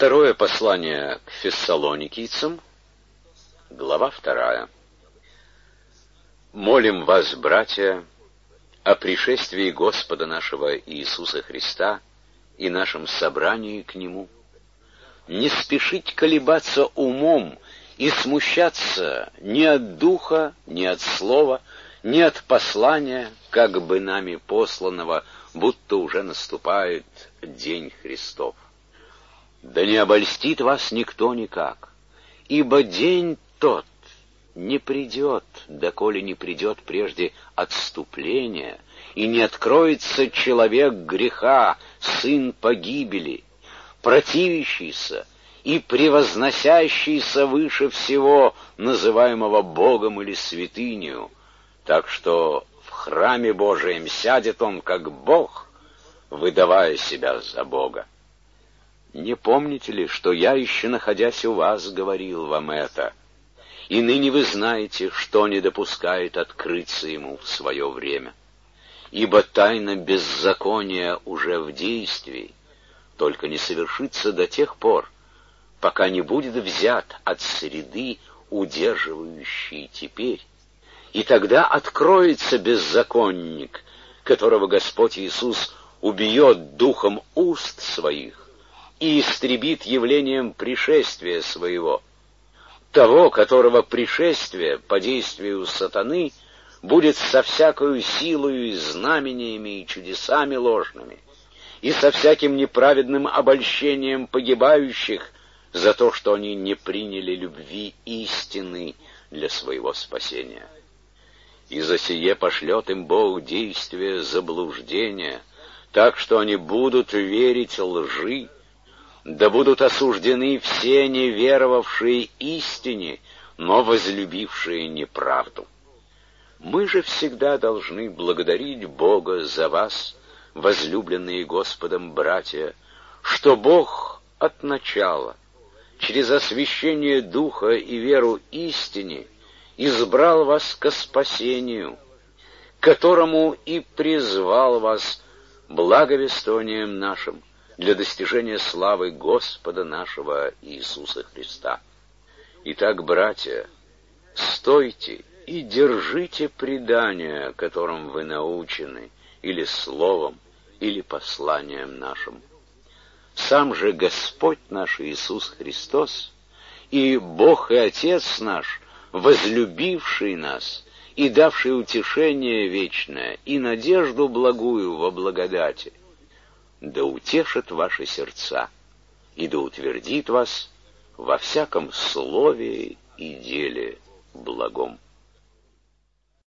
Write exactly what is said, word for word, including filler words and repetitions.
Второе послание к фессалоникийцам, глава вторая. Молим вас, братья, о пришествии Господа нашего Иисуса Христа и нашем собрании к Нему. Не спешить колебаться умом и смущаться ни от духа, ни от слова, ни от послания, как бы нами посланного, будто уже наступает день Христов. Да не обольстит вас никто никак, ибо день тот не придет, доколе не придет прежде отступления, и не откроется человек греха, сын погибели, противящийся и превозносящийся выше всего, называемого Богом или святынею, так что в храме Божием сядет он как Бог, выдавая себя за Бога. Не помните ли, что я, еще находясь у вас, говорил вам это? И ныне вы знаете, что не допускает открыться ему в свое время. Ибо тайна беззакония уже в действии, только не совершится до тех пор, пока не будет взят от среды, удерживающей теперь. И тогда откроется беззаконник, которого Господь Иисус убьет духом уст своих и истребит явлением пришествия своего, того, которого пришествие по действию сатаны будет со всякою силою и знамениями и чудесами ложными, и со всяким неправедным обольщением погибающих за то, что они не приняли любви истины для своего спасения. И за сие пошлет им Бог действие заблуждения, так что они будут верить лжи, да будут осуждены все неверовавшие истине, но возлюбившие неправду. Мы же всегда должны благодарить Бога за вас, возлюбленные Господом братья, что Бог от начала, через освящение Духа и веру истине, избрал вас ко спасению, которому и призвал вас благовествованием нашим, для достижения славы Господа нашего Иисуса Христа. Итак, братья, стойте и держите предание, которым вы научены, или словом, или посланием нашим. Сам же Господь наш Иисус Христос и Бог и Отец наш, возлюбивший нас и давший утешение вечное и надежду благую во благодати, да утешит ваши сердца и да утвердит вас во всяком слове и деле благом.